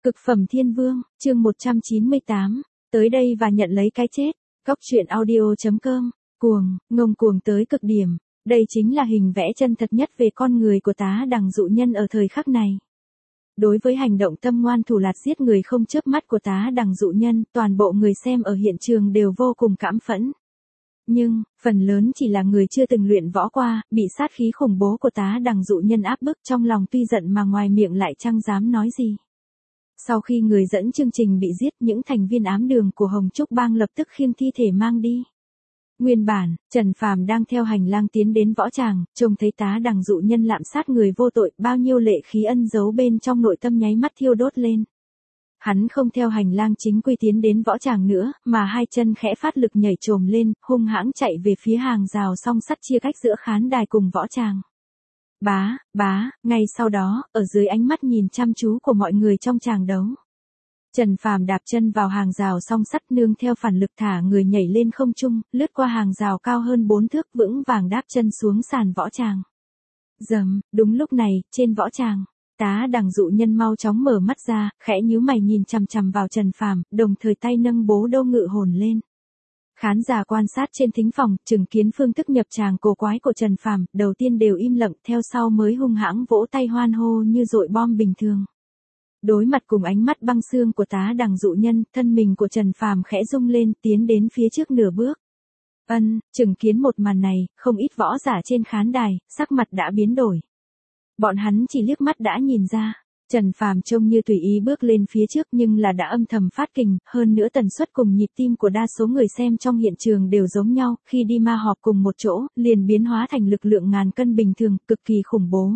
Cực phẩm thiên vương, chương 198, tới đây và nhận lấy cái chết. Góc truyện audio.com, cuồng, ngông cuồng tới cực điểm. Đây chính là hình vẽ chân thật nhất về con người của tá đằng dụ nhân ở thời khắc này. Đối với hành động tâm ngoan thủ lạt giết người không chớp mắt của tá đằng dụ nhân, toàn bộ người xem ở hiện trường đều vô cùng cảm phẫn. Nhưng, phần lớn chỉ là người chưa từng luyện võ qua, bị sát khí khủng bố của tá đằng dụ nhân áp bức, trong lòng tuy giận mà ngoài miệng lại chẳng dám nói gì. Sau khi người dẫn chương trình bị giết, những thành viên ám đường của Hồng Trúc Bang lập tức khiêng thi thể mang đi. Nguyên bản, Trần Phàm đang theo hành lang tiến đến võ tràng, trông thấy tá đằng dụ nhân lạm sát người vô tội, bao nhiêu lệ khí ân giấu bên trong nội tâm nháy mắt thiêu đốt lên. Hắn không theo hành lang chính quy tiến đến võ tràng nữa, mà hai chân khẽ phát lực nhảy trồm lên, hung hãng chạy về phía hàng rào song sắt chia cách giữa khán đài cùng võ tràng. Ngay sau đó, ở dưới ánh mắt nhìn chăm chú của mọi người trong tràng đấu, Trần Phàm đạp chân vào hàng rào song sắt, nương theo phản lực thả người nhảy lên không trung, lướt qua hàng rào cao hơn 4 thước, vững vàng đáp chân xuống sàn võ tràng. Rầm, đúng lúc này, trên võ tràng, tá đằng dụ nhân mau chóng mở mắt ra, khẽ nhíu mày nhìn chằm chằm vào Trần Phàm, đồng thời tay nâng bố đô ngự hồn lên. Khán giả quan sát trên thính phòng, chứng kiến phương thức nhập tràng cổ quái của Trần Phàm, đầu tiên đều im lặng, theo sau mới hung hãng vỗ tay hoan hô như dội bom bình thường. Đối mặt cùng ánh mắt băng xương của tá đằng dụ nhân, thân mình của Trần Phàm khẽ rung lên, tiến đến phía trước nửa bước. Chứng kiến một màn này, không ít võ giả trên khán đài, sắc mặt đã biến đổi. Bọn hắn chỉ liếc mắt đã nhìn ra, Trần Phàm trông như tùy ý bước lên phía trước nhưng là đã âm thầm phát kình, hơn nữa tần suất cùng nhịp tim của đa số người xem trong hiện trường đều giống nhau, khi đi ma họp cùng một chỗ, liền biến hóa thành lực lượng ngàn cân bình thường, cực kỳ khủng bố.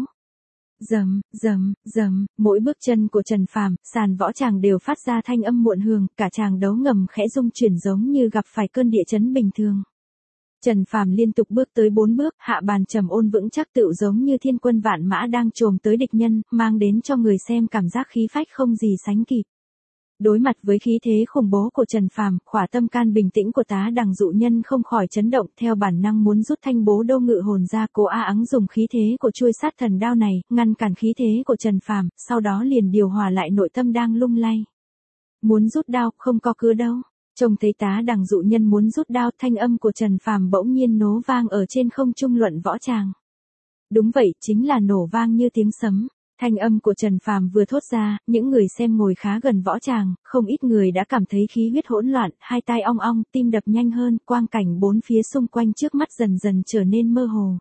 Rầm, mỗi bước chân của Trần Phàm, sàn võ tràng đều phát ra thanh âm muộn hường, cả tràng đấu ngầm khẽ rung chuyển giống như gặp phải cơn địa chấn bình thường. Trần Phàm liên tục bước tới 4 bước, hạ bàn trầm ổn vững chắc tựu giống như thiên quân vạn mã đang trồm tới địch nhân, mang đến cho người xem cảm giác khí phách không gì sánh kịp. Đối mặt với khí thế khủng bố của Trần Phàm, khỏa tâm can bình tĩnh của tá đằng dụ nhân không khỏi chấn động, theo bản năng muốn rút thanh bố đô ngự hồn ra, cố áng dùng khí thế của chuôi sát thần đao này, ngăn cản khí thế của Trần Phàm, sau đó liền điều hòa lại nội tâm đang lung lay. Muốn rút đao, không có cớ đâu. Trông thấy tá đằng dụ nhân muốn rút đao, thanh âm của Trần Phàm bỗng nhiên nổ vang ở trên không trung luận võ tràng. Đúng vậy, chính là nổ vang như tiếng sấm. Thanh âm của Trần Phàm vừa thốt ra, những người xem ngồi khá gần võ tràng, không ít người đã cảm thấy khí huyết hỗn loạn, hai tai ong ong, tim đập nhanh hơn, quang cảnh bốn phía xung quanh trước mắt dần dần trở nên mơ hồ.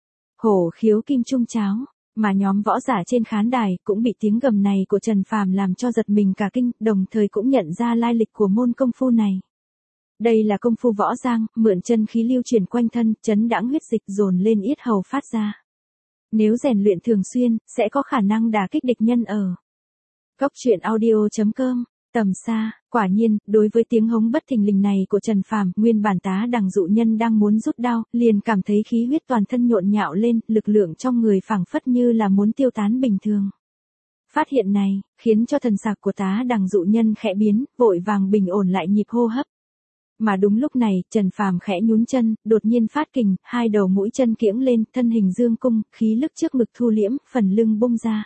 Hổ khiếu kim trung cháo, mà nhóm võ giả trên khán đài cũng bị tiếng gầm này của Trần Phàm làm cho giật mình cả kinh, đồng thời cũng nhận ra lai lịch của môn công phu này. Đây là công phu võ giang, mượn chân khí lưu chuyển quanh thân, chấn đãng huyết dịch dồn lên yết hầu phát ra. Nếu rèn luyện thường xuyên, sẽ có khả năng đả kích địch nhân ở. Góc truyện audio.com, tầm xa, quả nhiên, đối với tiếng hống bất thình lình này của Trần Phàm, nguyên bản tá đằng dụ nhân đang muốn rút đao, liền cảm thấy khí huyết toàn thân nhộn nhạo lên, lực lượng trong người phảng phất như là muốn tiêu tán bình thường. Phát hiện này, khiến cho thần sắc của tá đằng dụ nhân khẽ biến, vội vàng bình ổn lại nhịp hô hấp. Mà đúng lúc này, Trần Phàm khẽ nhún chân, đột nhiên phát kình, hai đầu mũi chân kiễng lên, thân hình dương cung, khí lực trước ngực thu liễm, phần lưng bung ra.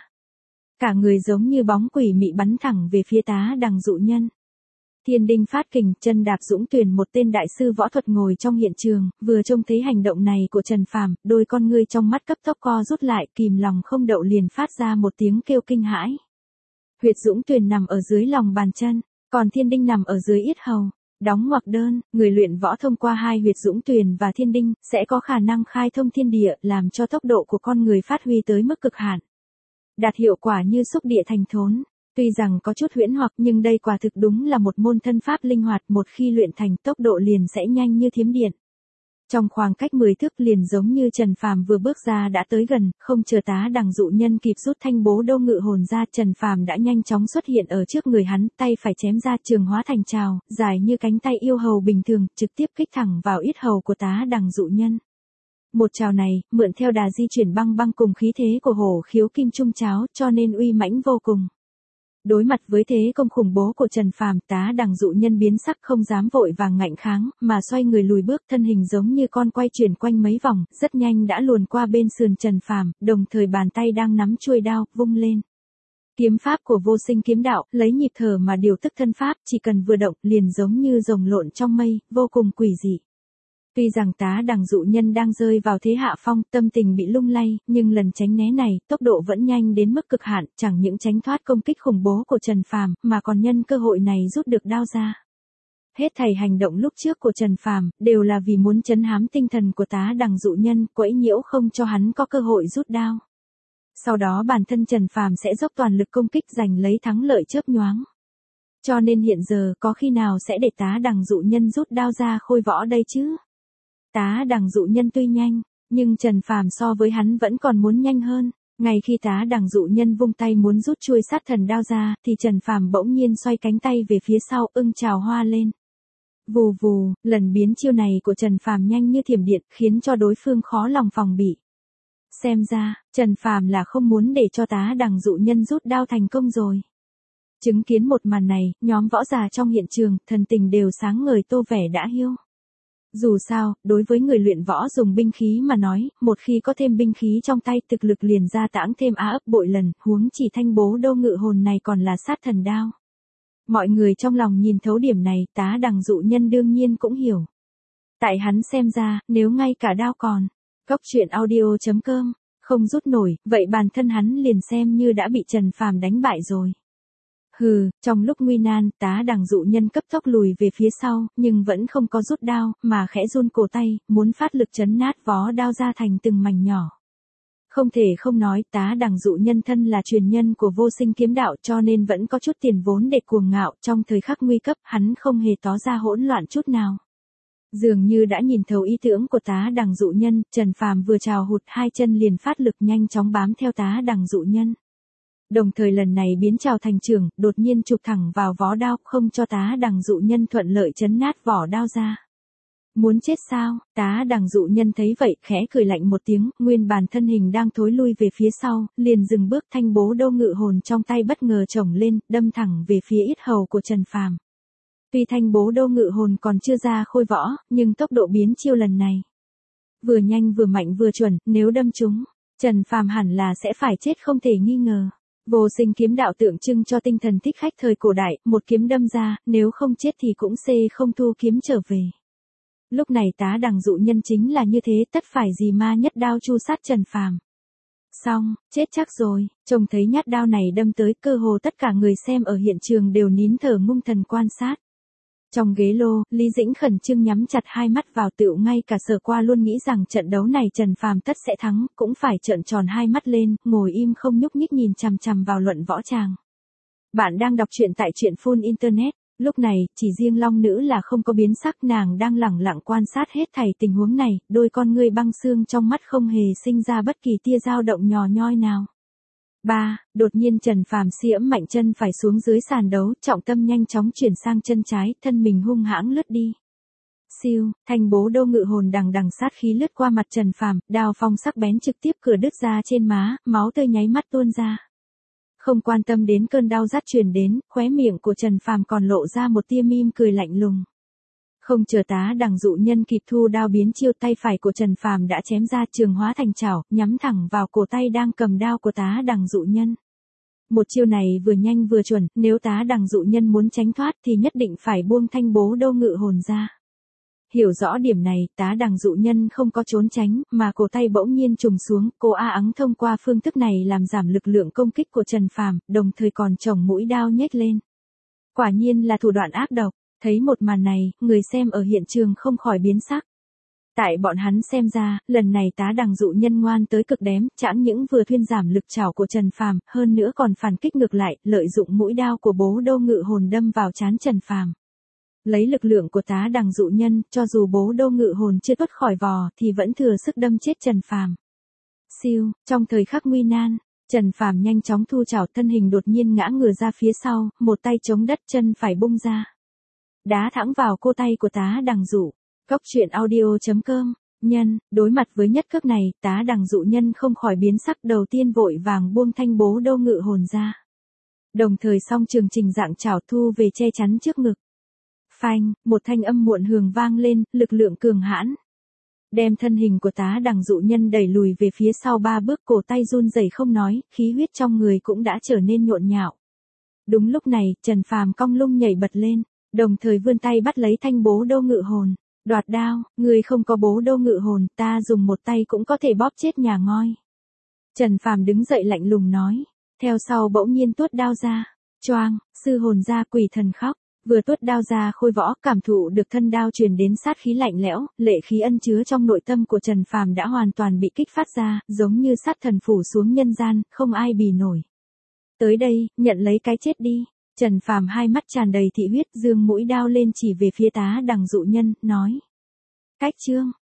Cả người giống như bóng quỷ mị bắn thẳng về phía tá đằng dụ nhân. Thiên Đinh phát kình, chân đạp dũng tuyển, một tên đại sư võ thuật ngồi trong hiện trường, vừa trông thấy hành động này của Trần Phàm, đôi con ngươi trong mắt cấp tốc co rút lại, kìm lòng không đậu liền phát ra một tiếng kêu kinh hãi. Huyệt dũng tuyển nằm ở dưới lòng bàn chân, còn Thiên Đinh nằm ở dưới yết hầu. Đóng ngoặc đơn, người luyện võ thông qua hai huyệt dũng tuyền và thiên đinh, sẽ có khả năng khai thông thiên địa, làm cho tốc độ của con người phát huy tới mức cực hạn. Đạt hiệu quả như xúc địa thành thốn. Tuy rằng có chút huyễn hoặc nhưng đây quả thực đúng là một môn thân pháp linh hoạt, một khi luyện thành tốc độ liền sẽ nhanh như thiểm điện. Trong khoảng cách 10 thước liền giống như Trần Phàm vừa bước ra đã tới gần, không chờ tá đằng dụ nhân kịp rút thanh bố đô ngự hồn ra, Trần Phàm đã nhanh chóng xuất hiện ở trước người hắn, tay phải chém ra trường hóa thành trào, dài như cánh tay yêu hầu bình thường, trực tiếp kích thẳng vào yết hầu của tá đằng dụ nhân. Một trào này, mượn theo đà di chuyển băng băng cùng khí thế của hổ khiếu kim trung cháo, cho nên uy mãnh vô cùng. Đối mặt với thế công khủng bố của Trần Phàm, tá đằng dụ nhân biến sắc không dám vội vàng ngạnh kháng, mà xoay người lùi bước, thân hình giống như con quay chuyển quanh mấy vòng, rất nhanh đã luồn qua bên sườn Trần Phàm, đồng thời bàn tay đang nắm chuôi đao, vung lên. Kiếm pháp của vô sinh kiếm đạo, lấy nhịp thở mà điều tức thân pháp, chỉ cần vừa động, liền giống như rồng lộn trong mây, vô cùng quỷ dị. Tuy rằng Tá Đằng dụ nhân đang rơi vào thế hạ phong, tâm tình bị lung lay, nhưng lần tránh né này, tốc độ vẫn nhanh đến mức cực hạn, chẳng những tránh thoát công kích khủng bố của Trần Phàm, mà còn nhân cơ hội này rút được đao ra. Hết thảy hành động lúc trước của Trần Phàm đều là vì muốn trấn hám tinh thần của Tá Đằng dụ nhân, quấy nhiễu không cho hắn có cơ hội rút đao. Sau đó bản thân Trần Phàm sẽ dốc toàn lực công kích giành lấy thắng lợi chớp nhoáng. Cho nên hiện giờ có khi nào sẽ để Tá Đằng dụ nhân rút đao ra khôi võ đây chứ? Tá Đằng dụ nhân tuy nhanh, nhưng Trần Phàm so với hắn vẫn còn muốn nhanh hơn. Ngay khi Tá Đằng dụ nhân vung tay muốn rút chuôi sát thần đao ra, thì Trần Phàm bỗng nhiên xoay cánh tay về phía sau, ưng chào hoa lên. Vù vù, lần biến chiêu này của Trần Phàm nhanh như thiểm điện, khiến cho đối phương khó lòng phòng bị. Xem ra, Trần Phàm là không muốn để cho Tá Đằng dụ nhân rút đao thành công rồi. Chứng kiến một màn này, nhóm võ giả trong hiện trường, thần tình đều sáng ngời tô vẻ đã hiu. Dù sao, đối với người luyện võ dùng binh khí mà nói, một khi có thêm binh khí trong tay thực lực liền gia tăng thêm á ấp bội lần, huống chỉ thanh bố đô ngự hồn này còn là sát thần đao. Mọi người trong lòng nhìn thấu điểm này, Tá Đằng dụ nhân đương nhiên cũng hiểu. Tại hắn xem ra, nếu ngay cả đao còn, Cốc truyện audio.com, không rút nổi, vậy bản thân hắn liền xem như đã bị Trần Phàm đánh bại rồi. Hừ, trong lúc nguy nan, Tá Đằng dụ nhân cấp tốc lùi về phía sau, nhưng vẫn không có rút đao, mà khẽ run cổ tay, muốn phát lực chấn nát vó đao ra thành từng mảnh nhỏ. Không thể không nói, Tá Đằng dụ nhân thân là truyền nhân của vô sinh kiếm đạo, cho nên vẫn có chút tiền vốn để cuồng ngạo, trong thời khắc nguy cấp, hắn không hề tỏ ra hỗn loạn chút nào. Dường như đã nhìn thấu ý tưởng của Tá Đằng dụ nhân, Trần Phàm vừa trào hụt hai chân liền phát lực nhanh chóng bám theo Tá Đằng dụ nhân. Đồng thời lần này biến trào thành trường, đột nhiên chụp thẳng vào vó đao, không cho Tá Đằng dụ nhân thuận lợi chấn nát vỏ đao ra. Muốn chết sao? Tá Đằng dụ nhân thấy vậy, khẽ cười lạnh một tiếng, nguyên bản thân hình đang thối lui về phía sau, liền dừng bước, thanh bố đô ngự hồn trong tay bất ngờ chổng lên, đâm thẳng về phía yết hầu của Trần Phàm. Tuy thanh bố đô ngự hồn còn chưa ra khôi võ, nhưng tốc độ biến chiêu lần này vừa nhanh vừa mạnh vừa chuẩn, nếu đâm trúng, Trần Phàm hẳn là sẽ phải chết không thể nghi ngờ. Vô sinh kiếm đạo tượng trưng cho tinh thần thích khách thời cổ đại, một kiếm đâm ra, nếu không chết thì cũng không thu kiếm trở về. Lúc này Tá Đằng dụ nhân chính là như thế, tất phải gì ma nhất đao chu sát Trần Phàm. Xong, chết chắc rồi, trông thấy nhát đao này đâm tới, cơ hồ tất cả người xem ở hiện trường đều nín thở ngưng thần quan sát. Trong ghế lô, Lý Dĩnh khẩn trương nhắm chặt hai mắt vào, tựu ngay cả Sở Qua luôn nghĩ rằng trận đấu này Trần Phàm tất sẽ thắng, cũng phải trợn tròn hai mắt lên, ngồi im không nhúc nhích nhìn chằm chằm vào luận võ tràng. Bạn đang đọc truyện tại truyện Full Internet. Lúc này, chỉ riêng Long Nữ là không có biến sắc, nàng đang lẳng lặng quan sát hết thảy tình huống này, đôi con ngươi băng xương trong mắt không hề sinh ra bất kỳ tia dao động nhỏ nhoi nào. Đột nhiên Trần Phàm siễm mạnh chân phải xuống dưới sàn đấu, trọng tâm nhanh chóng chuyển sang chân trái, thân mình hung hãng lướt đi. Siêu, thanh bố đô ngự hồn đằng đằng sát khí lướt qua mặt Trần Phàm, đao phong sắc bén trực tiếp cửa đứt ra trên má, máu tươi nháy mắt tuôn ra. Không quan tâm đến cơn đau rát truyền đến, khóe miệng của Trần Phàm còn lộ ra một tia mỉm cười lạnh lùng. Không chờ Tá Đằng dụ nhân kịp thu đao biến chiêu, tay phải của Trần Phàm đã chém ra, trường hóa thành chảo, nhắm thẳng vào cổ tay đang cầm đao của Tá Đằng dụ nhân. Một chiêu này vừa nhanh vừa chuẩn, nếu Tá Đằng dụ nhân muốn tránh thoát thì nhất định phải buông thanh bố đô ngự hồn ra. Hiểu rõ điểm này, Tá Đằng dụ nhân không có trốn tránh, mà cổ tay bỗng nhiên trùng xuống, cô A ắng thông qua phương thức này làm giảm lực lượng công kích của Trần Phàm, đồng thời còn chồng mũi đao nhếch lên. Quả nhiên là thủ đoạn ác độc. Thấy một màn này, người xem ở hiện trường không khỏi biến sắc. Tại bọn hắn xem ra, lần này Tá Đằng dụ nhân ngoan tới cực đếm, chẳng những vừa thuyên giảm lực chảo của Trần Phàm, hơn nữa còn phản kích ngược lại, lợi dụng mũi đao của bố đô ngự hồn đâm vào trán Trần Phàm. Lấy lực lượng của Tá Đằng dụ nhân, cho dù bố đô ngự hồn chưa thoát khỏi vò thì vẫn thừa sức đâm chết Trần Phàm. Siêu, trong thời khắc nguy nan, Trần Phàm nhanh chóng thu chảo, thân hình đột nhiên ngã ngửa ra phía sau, một tay chống đất, chân phải bung ra. Đá thẳng vào cô tay của Tá Đằng dụ. Cốc truyện audio.com, đối mặt với nhất cước này, Tá Đằng dụ nhân không khỏi biến sắc, đầu tiên vội vàng buông thanh bố đô ngự hồn ra. Đồng thời song trường trình dạng chảo thu về che chắn trước ngực. Phanh, một thanh âm muộn hường vang lên, lực lượng cường hãn. đem thân hình của tá đằng dụ nhân đẩy lùi về phía sau 3 bước, cổ tay run rẩy không nói, khí huyết trong người cũng đã trở nên nhộn nhạo. Đúng lúc này, Trần Phàm cong lưng nhảy bật lên, đồng thời vươn tay bắt lấy thanh bố đô ngự hồn. Đoạt đao, người không có bố đô ngự hồn, ta dùng một tay cũng có thể bóp chết nhà ngoi. Trần Phàm đứng dậy lạnh lùng nói, theo sau bỗng nhiên tuốt đao ra, choang, sư hồn ra quỷ thần khóc, vừa tuốt đao ra khôi võ cảm thụ được thân đao truyền đến sát khí lạnh lẽo, lệ khí ân chứa trong nội tâm của Trần Phàm đã hoàn toàn bị kích phát ra, giống như sát thần phủ xuống nhân gian, không ai bì nổi. Tới đây, nhận lấy cái chết đi. Trần Phàm hai mắt tràn đầy thị huyết, giương mũi đao lên chỉ về phía tá đằng dụ nhân, nói. Cách chương.